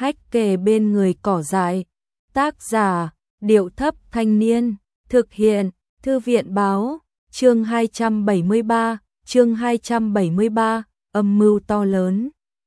hách kề bên người cỏ dại. Tác giả, Điệu Thấp Thanh Niên. Thực hiện, Thư viện báo. Chương 273, âm mưu to lớn.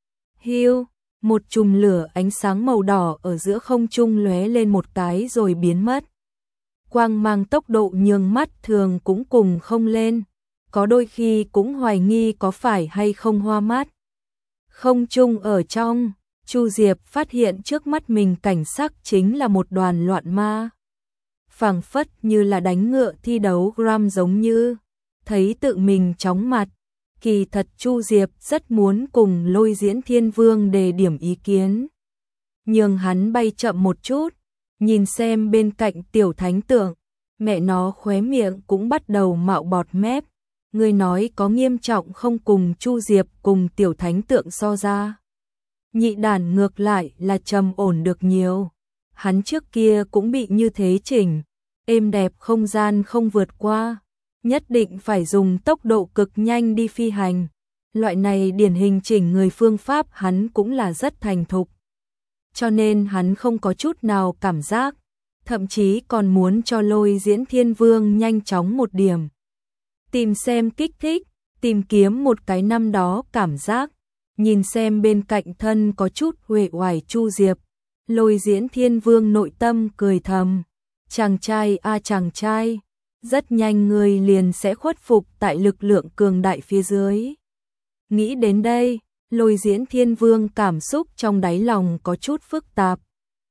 Hiu, một chùm lửa ánh sáng màu đỏ ở giữa không trung lóe lên một cái rồi biến mất. Quang mang tốc độ nhường mắt thường cũng cùng không lên, có đôi khi cũng hoài nghi có phải hay không hoa mắt. Không trung ở trong, Chu Diệp phát hiện trước mắt mình cảnh sắc chính là một đoàn loạn ma. Phảng phất như là đánh ngựa thi đấu gram giống như, thấy tự mình chóng mặt. Kỳ thật Chu Diệp rất muốn cùng Lôi Diễn Thiên Vương đề điểm ý kiến. Nhưng hắn bay chậm một chút, nhìn xem bên cạnh tiểu thánh tượng, mẹ nó khóe miệng cũng bắt đầu mạo bọt mép. Người nói có nghiêm trọng không cùng Chu Diệp cùng tiểu thánh tượng so ra. Nhị đàn ngược lại là trầm ổn được nhiều. Hắn trước kia cũng bị như thế chỉnh, êm đẹp không gian không vượt qua. Nhất định phải dùng tốc độ cực nhanh đi phi hành. Loại này điển hình chỉnh người phương pháp hắn cũng là rất thành thục. Cho nên hắn không có chút nào cảm giác, thậm chí còn muốn cho Lôi Diễn Thiên Vương nhanh chóng một điểm. Tìm xem kích thích, tìm kiếm một cái năm đó cảm giác, nhìn xem bên cạnh thân có chút uể oải Chu Diệp. Lôi Diễn Thiên Vương nội tâm cười thầm, chàng trai a chàng trai, rất nhanh người liền sẽ khuất phục tại lực lượng cường đại phía dưới. Nghĩ đến đây, Lôi Diễn Thiên Vương cảm xúc trong đáy lòng có chút phức tạp.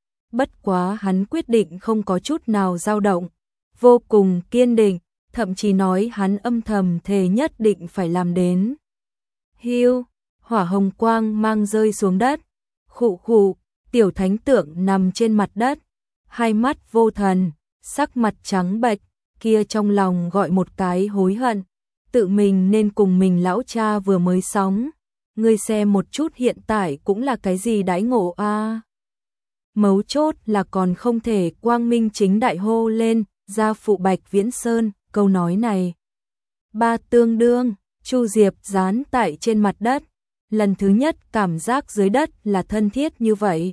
Bất quá hắn quyết định không có chút nào dao động, vô cùng kiên định, thậm chí nói hắn âm thầm thề nhất định phải làm đến. Hiu, hỏa hồng quang mang rơi xuống đất, khụ khụ, tiểu thánh tượng nằm trên mặt đất, hai mắt vô thần, sắc mặt trắng bệch, kia trong lòng gọi một cái hối hận, tự mình nên cùng mình lão cha vừa mới sóng. Ngươi xem một chút hiện tại cũng là cái gì đãi ngộ a. Mấu chốt là còn không thể quang minh chính đại hô lên, gia phụ Bạch Viễn Sơn, câu nói này. Ba tương đương, Chu Diệp dán tại trên mặt đất, lần thứ nhất cảm giác dưới đất là thân thiết như vậy.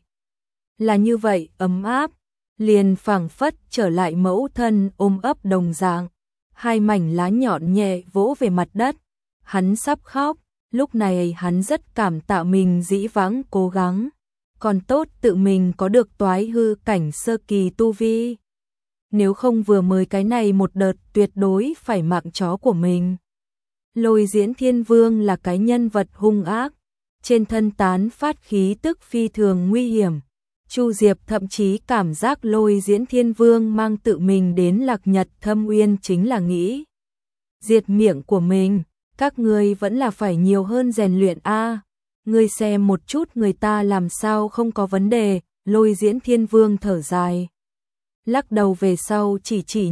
Là như vậy ấm áp, liền phảng phất trở lại mẫu thân ôm ấp đồng dạng. Hai mảnh lá nhọn nhẹ vỗ về mặt đất, hắn sắp khóc. Lúc này hắn rất cảm tạ mình dĩ vãng cố gắng, còn tốt tự mình có được toái hư cảnh sơ kỳ tu vi. Nếu không vừa mới cái này một đợt tuyệt đối phải mạng chó của mình. Lôi Diễn Thiên Vương là cái nhân vật hung ác, trên thân tán phát khí tức phi thường nguy hiểm. Chu Diệp thậm chí cảm giác Lôi Diễn Thiên Vương mang tự mình đến Lạc Nhật Thâm Uyên chính là nghĩ diệt miệng của mình. Các ngươi vẫn là phải nhiều hơn rèn luyện a. Ngươi xem một chút người ta làm sao không có vấn đề. Lôi Diễn Thiên Vương thở dài, lắc đầu về sau chỉ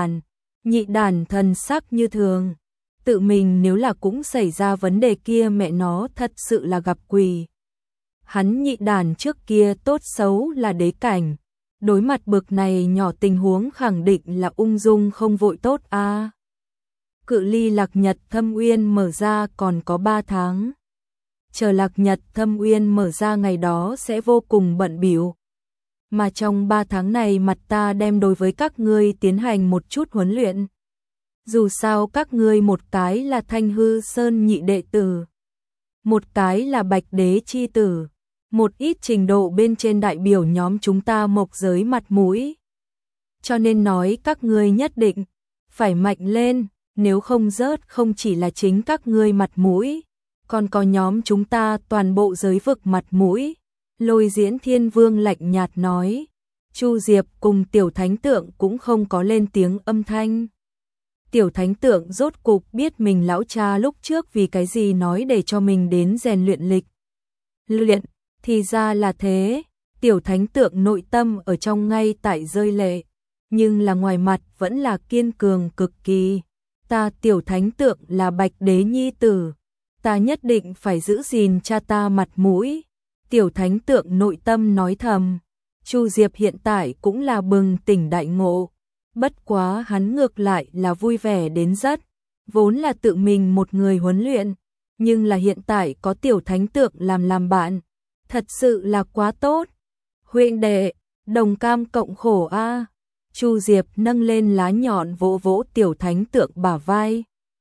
nhị đàn thần sắc như thường. Tự mình nếu là cũng xảy ra vấn đề kia mẹ nó thật sự là gặp quỷ. Hắn nhị đàn trước kia tốt xấu là đế cảnh, đối mặt bực này nhỏ tình huống khẳng định là ung dung không vội tốt a. Cự ly Lạc Nhật Thâm Uyên mở ra còn có 3 tháng. Chờ Lạc Nhật Thâm Uyên mở ra ngày đó sẽ vô cùng bận bịu. Mà trong 3 tháng này mặt ta đem đối với các ngươi tiến hành một chút huấn luyện. Dù sao các ngươi một cái là Thanh Hư Sơn nhị đệ tử, một cái là Bạch Đế chi tử, một ít trình độ bên trên đại biểu nhóm chúng ta mộc giới mặt mũi. Cho nên nói các ngươi nhất định phải mạnh lên. Nếu không rớt không chỉ là chính các ngươi mặt mũi, còn có nhóm chúng ta toàn bộ giới vực mặt mũi. Lôi Diễn Thiên Vương lạnh nhạt nói. Chu Diệp cùng tiểu thánh tượng cũng không có lên tiếng âm thanh. Tiểu thánh tượng rốt cục biết mình lão cha lúc trước vì cái gì nói để cho mình đến rèn luyện luyện, thì ra là thế. Tiểu thánh tượng nội tâm ở trong ngay tại rơi lệ, nhưng là ngoài mặt vẫn là kiên cường cực kỳ. Ta tiểu thánh tượng là Bạch Đế nhi tử, ta nhất định phải giữ gìn cha ta mặt mũi. Tiểu thánh tượng nội tâm nói thầm. Chu Diệp hiện tại cũng là bừng tỉnh đại ngộ, bất quá hắn ngược lại là vui vẻ đến rất. Vốn là tự mình một người huấn luyện, nhưng là hiện tại có tiểu thánh tượng làm bạn, thật sự là quá tốt. Huynh đệ, đồng cam cộng khổ a. Chu Diệp nâng lên lá nhọn vỗ vỗ Tiểu Thánh Tượng bả vai.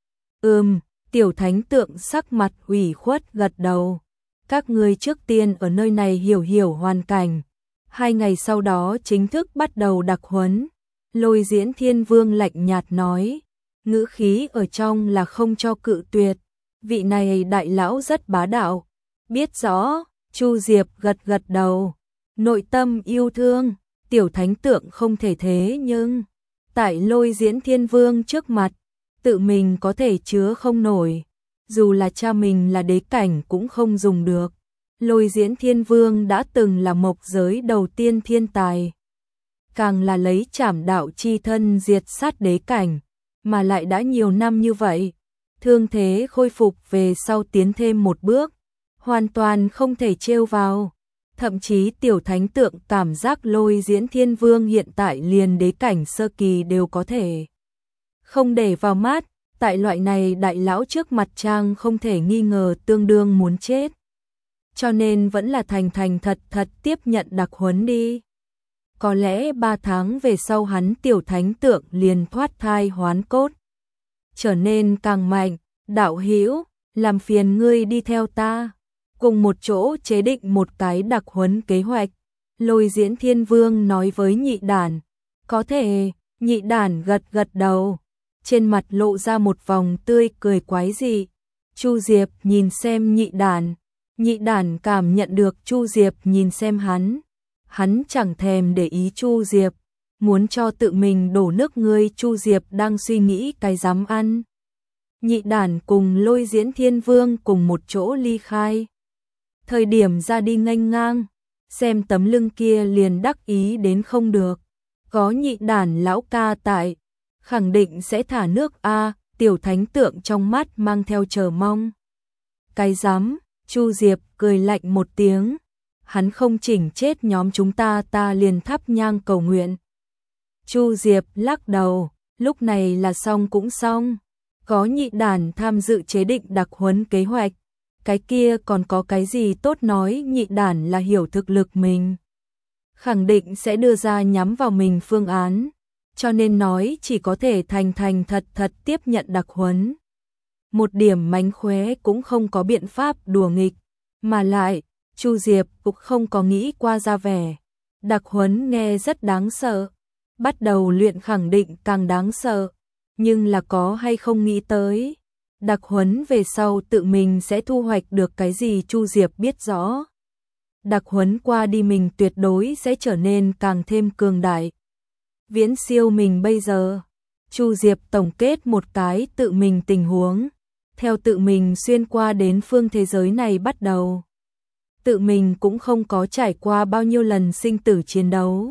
Tiểu Thánh Tượng sắc mặt ủy khuất gật đầu. Các ngươi trước tiên ở nơi này hiểu hiểu hoàn cảnh. 2 ngày sau đó chính thức bắt đầu đặc huấn. Lôi Diễn Thiên Vương lạnh nhạt nói, ngữ khí ở trong là không cho cự tuyệt. Vị này đại lão rất bá đạo. Biết rõ, Chu Diệp gật gật đầu. Nội tâm yêu thương, Tiểu Thánh Tượng không thể thế nhưng tại Lôi Diễn Thiên Vương trước mặt, tự mình có thể chứa không nổi. Dù là cha mình là đế cảnh cũng không dùng được. Lôi Diễn Thiên Vương đã từng là mộc giới đầu tiên thiên tài. Càng là lấy trảm đạo chi thân diệt sát đế cảnh, mà lại đã nhiều năm như vậy. Thương thế khôi phục về sau tiến thêm một bước, hoàn toàn không thể trêu vào. Thậm chí Tiểu Thánh Tượng cảm giác Lôi Diễn Thiên Vương hiện tại liền đế cảnh sơ kỳ đều có thể không để vào mắt. Tại loại này đại lão trước mặt trang không thể nghi ngờ tương đương muốn chết. Cho nên vẫn là thành thật tiếp nhận đặc huấn đi. Có lẽ 3 tháng về sau hắn Tiểu Thánh Tượng liền thoát thai hoán cốt, trở nên càng mạnh. Đạo hữu, làm phiền ngươi đi theo ta, cùng một chỗ chế định một cái đặc huấn kế hoạch. Lôi Diễn Thiên Vương nói với Nhị Đản. Có thể. Nhị Đản gật gật đầu, trên mặt lộ ra một vòng tươi cười quái dị. Chu Diệp nhìn xem Nhị Đản. Nhị Đản cảm nhận được Chu Diệp nhìn xem hắn. Hắn chẳng thèm để ý Chu Diệp, muốn cho tự mình đổ nước ngươi. Chu Diệp đang suy nghĩ cái dám ăn. Nhị Đản cùng Lôi Diễn Thiên Vương cùng một chỗ ly khai. Thời điểm ra đi nghênh ngang, xem tấm lưng kia liền đắc ý đến không được. Có Nhị Đản lão ca tại, khẳng định sẽ thả nước a. Tiểu Thánh Tượng trong mắt mang theo chờ mong. Cái dám, Chu Diệp cười lạnh một tiếng. Hắn không chỉnh chết nhóm chúng ta liền thắp nhang cầu nguyện. Chu Diệp lắc đầu, lúc này là xong cũng xong. Có Nhị Đản tham dự chế định đặc huấn kế hoạch, cái kia còn có cái gì tốt nói. Nhị Đản là hiểu thực lực mình, khẳng định sẽ đưa ra nhắm vào mình phương án, cho nên nói chỉ có thể thành thật tiếp nhận đặc huấn. Một điểm mánh khóe cũng không có biện pháp đùa nghịch, mà lại Chu Diệp cũng không có nghĩ qua ra vẻ. Đặc huấn nghe rất đáng sợ, bắt đầu luyện khẳng định càng đáng sợ, nhưng là có hay không nghĩ tới đặc huấn về sau tự mình sẽ thu hoạch được cái gì. Chu Diệp biết rõ, đặc huấn qua đi mình tuyệt đối sẽ trở nên càng thêm cường đại, viễn siêu mình bây giờ. Chu Diệp tổng kết một cái tự mình tình huống, theo tự mình xuyên qua đến phương thế giới này bắt đầu. Tự mình cũng không có trải qua bao nhiêu lần sinh tử chiến đấu.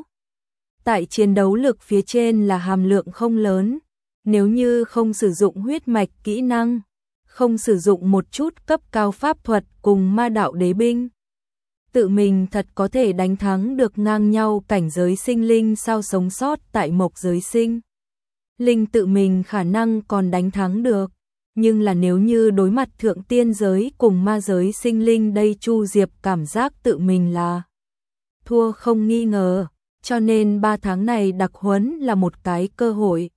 Tại chiến đấu lực phía trên là hàm lượng không lớn, nếu như không sử dụng huyết mạch kỹ năng, không sử dụng một chút cấp cao pháp thuật cùng ma đạo đế binh, tự mình thật có thể đánh thắng được ngang nhau cảnh giới sinh linh. Sao sống sót tại mộc giới sinh linh tự mình khả năng còn đánh thắng được, nhưng là nếu như đối mặt thượng tiên giới cùng ma giới sinh linh đây Chu Diệp cảm giác tự mình là thua không nghi ngờ. Cho nên 3 tháng này đặc huấn là một cái cơ hội,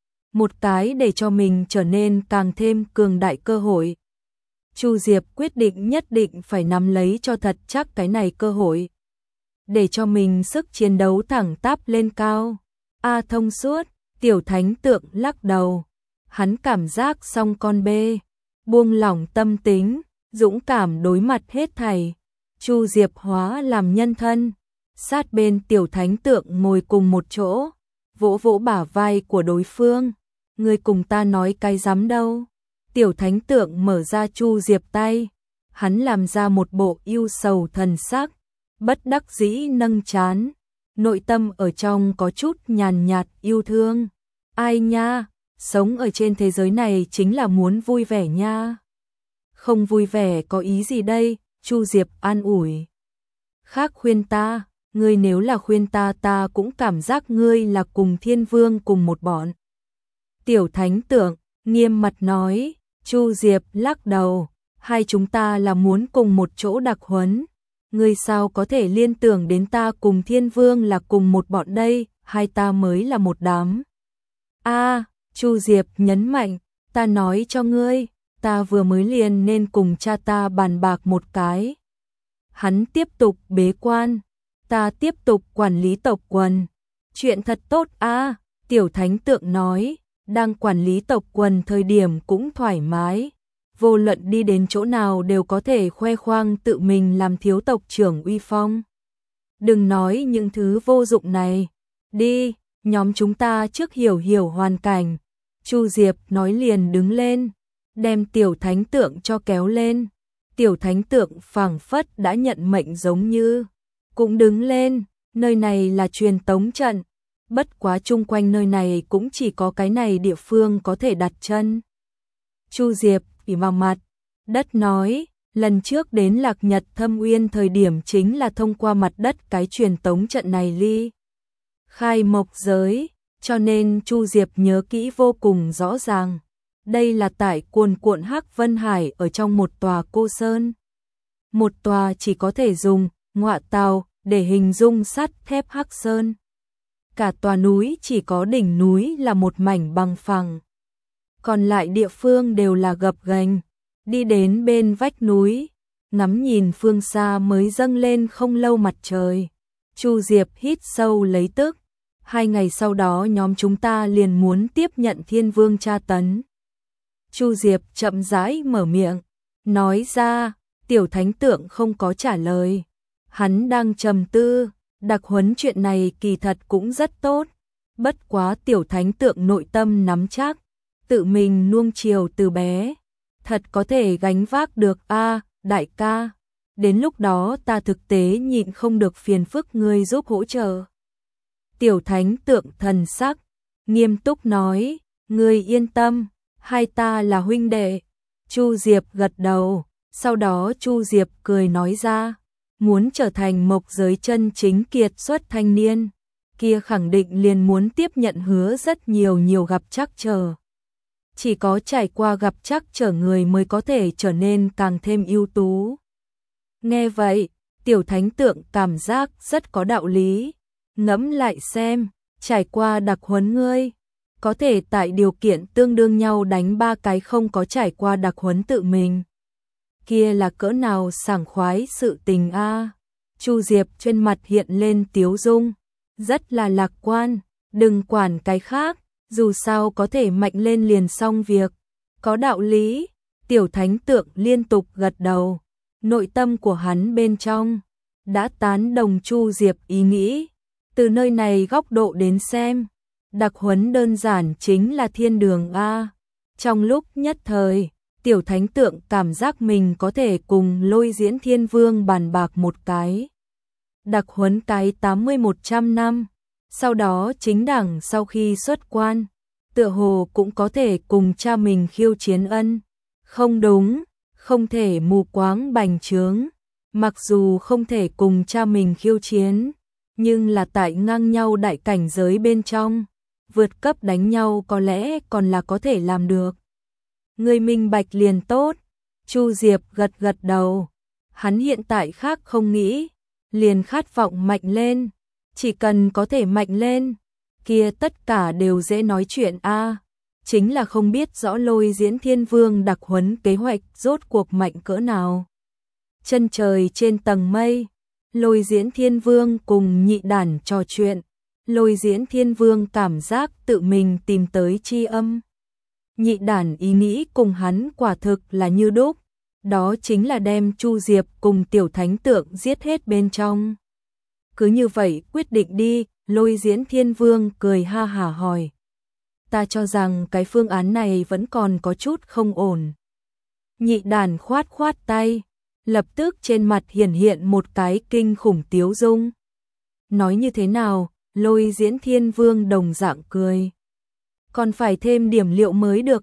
một cái để cho mình trở nên càng thêm cường đại cơ hội. Chu Diệp quyết định nhất định phải nắm lấy cho thật chắc cái này cơ hội, để cho mình sức chiến đấu thẳng tắp lên cao. Thông suốt. Tiểu Thánh Tượng lắc đầu, hắn cảm giác xong con bê, buông lỏng tâm tính, dũng cảm đối mặt hết thảy. Chu Diệp hóa làm nhân thân, sát bên Tiểu Thánh Tượng ngồi cùng một chỗ, vỗ vỗ bả vai của đối phương. Người cùng ta nói cái dám đâu. Tiểu Thánh Tượng mở ra Chu Diệp tay, hắn làm ra một bộ ưu sầu thần sắc, bất đắc dĩ nâng trán, nội tâm ở trong có chút nhàn nhạt yêu thương. Ai nha, sống ở trên thế giới này chính là muốn vui vẻ nha. Không vui vẻ có ý gì đây? Chu Diệp an ủi. Khác khuyên ta, ngươi nếu là khuyên ta cũng cảm giác ngươi là cùng Thiên Vương cùng một bọn. Tiểu Thánh Tượng nghiêm mặt nói. Chu Diệp lắc đầu, hai chúng ta là muốn cùng một chỗ đặc huấn, Ngươi sao có thể liên tưởng đến ta cùng Thiên Vương là cùng một bọn đây, hai ta mới là một đám. Chu Diệp nhấn mạnh, ta nói cho ngươi, ta vừa mới liền nên cùng cha ta bàn bạc một cái. Hắn tiếp tục bế quan, ta tiếp tục quản lý tộc quần. Chuyện thật tốt Tiểu Thánh Tượng nói, đang quản lý tộc quần thời điểm cũng thoải mái. Vô luận đi đến chỗ nào đều có thể khoe khoang tự mình làm thiếu tộc trưởng uy phong. Đừng nói những thứ vô dụng này. Đi, nhóm chúng ta trước hiểu hoàn cảnh. Chu Diệp nói liền đứng lên, đem Tiểu Thánh Tượng cho kéo lên. Tiểu Thánh Tượng phảng phất đã nhận mệnh giống như, cũng đứng lên, nơi này là truyền tống trận. Bất quá chung quanh nơi này cũng chỉ có cái này địa phương có thể đặt chân. Chu Diệp ỉ vào mặt đất nói, lần trước đến Lạc Nhật Thâm Uyên thời điểm chính là thông qua mặt đất cái truyền tống trận này ly khai mộc giới, cho nên Chu Diệp nhớ kỹ vô cùng rõ ràng. Đây là tại cuồn cuộn Hắc Vân Hải ở trong một tòa cô sơn. Một tòa chỉ có thể dùng ngọa tàu để hình dung sắt thép Hắc Sơn. Cả tòa núi chỉ có đỉnh núi là một mảnh bằng phẳng. Còn lại địa phương đều là gập ghềnh. Đi đến bên vách núi, ngắm nhìn phương xa mới dâng lên không lâu mặt trời. Chu Diệp hít sâu lấy tức. 2 ngày sau đó nhóm chúng ta liền muốn tiếp nhận Thiên Vương tra tấn. Chu Diệp chậm rãi mở miệng, nói ra. Tiểu Thánh Tượng không có trả lời. Hắn đang trầm tư, đặc huấn chuyện này kỳ thật cũng rất tốt. Bất quá Tiểu Thánh Tượng nội tâm nắm chắc, tự mình nuông chiều từ bé, thật có thể gánh vác được đại ca. Đến lúc đó ta thực tế nhịn không được phiền phức ngươi giúp hỗ trợ. Tiểu Thánh Tượng thần sắc nghiêm túc nói, ngươi yên tâm, hai ta là huynh đệ. Chu Diệp gật đầu, sau đó Chu Diệp cười nói ra, muốn trở thành mộc giới chân chính kiệt xuất thanh niên, kia khẳng định liền muốn tiếp nhận hứa rất nhiều gặp trắc trở. Chỉ có trải qua gặp trắc trở người mới có thể trở nên càng thêm ưu tú. Nghe vậy, Tiểu Thánh Tượng cảm giác rất có đạo lý. Ngẫm lại xem, trải qua đặc huấn ngươi, có thể tại điều kiện tương đương nhau đánh 3 cái không có trải qua đặc huấn tự mình. Kia là cỡ nào sảng khoái sự tình Chu Diệp trên mặt hiện lên tiếu dung, rất là lạc quan, đừng quản cái khác, dù sao có thể mạnh lên liền xong việc. Có đạo lý. Tiểu Thánh Tượng liên tục gật đầu, nội tâm của hắn bên trong đã tán đồng Chu Diệp ý nghĩ. Từ nơi này góc độ đến xem, đặc huấn đơn giản chính là thiên đường Trong lúc nhất thời, Tiểu Thánh Tượng cảm giác mình có thể cùng Lôi Diễn Thiên Vương bàn bạc một cái. Đặc huấn cái 80-100 năm, sau đó chính đẳng sau khi xuất quan, tựa hồ cũng có thể cùng cha mình khiêu chiến ân. Không đúng, không thể mù quáng bành trướng, mặc dù không thể cùng cha mình khiêu chiến, nhưng là tại ngang nhau đại cảnh giới bên trong, vượt cấp đánh nhau có lẽ còn là có thể làm được. Người minh bạch liền tốt. Chu Diệp gật đầu. Hắn hiện tại khác không nghĩ, liền khát vọng mạnh lên. Chỉ cần có thể mạnh lên, kia tất cả đều dễ nói chuyện chính là không biết rõ Lôi Diễn Thiên Vương đặc huấn kế hoạch rốt cuộc mạnh cỡ nào. Chân trời trên tầng mây, Lôi Diễn Thiên Vương cùng Nhị Đản trò chuyện. Lôi Diễn Thiên Vương cảm giác tự mình tìm tới tri âm. Nhị Đản ý nghĩ cùng hắn quả thực là như đúc, đó chính là đem Chu Diệp cùng Tiểu Thánh Tượng giết hết bên trong. Cứ như vậy quyết định đi. Lôi Diễn Thiên Vương cười ha hả hỏi, ta cho rằng cái phương án này vẫn còn có chút không ổn. Nhị Đản khoát tay, lập tức trên mặt hiện một cái kinh khủng tiếu dung. Nói như thế nào? Lôi Diễn Thiên Vương đồng dạng cười. Còn phải thêm điểm liệu mới được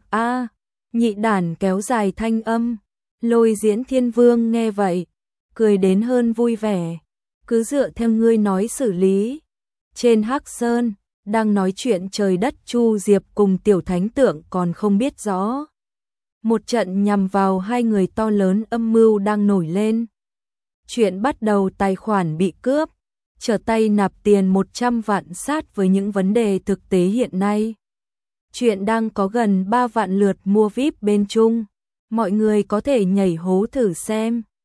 Nhị Đản kéo dài thanh âm. Lôi Diễn Thiên Vương nghe vậy, cười đến hơn vui vẻ. Cứ dựa theo ngươi nói xử lý. Trên Hắc Sơn, đang nói chuyện trời đất Chu Diệp cùng Tiểu Thánh Tượng còn không biết rõ. Một trận nhằm vào hai người to lớn âm mưu đang nổi lên. Chuyện bắt đầu tài khoản bị cướp, trở tay nạp tiền 100 vạn sát với những vấn đề thực tế hiện nay. Chuyện đang có gần 3 vạn lượt mua VIP bên Trung. Mọi người có thể nhảy hố thử xem.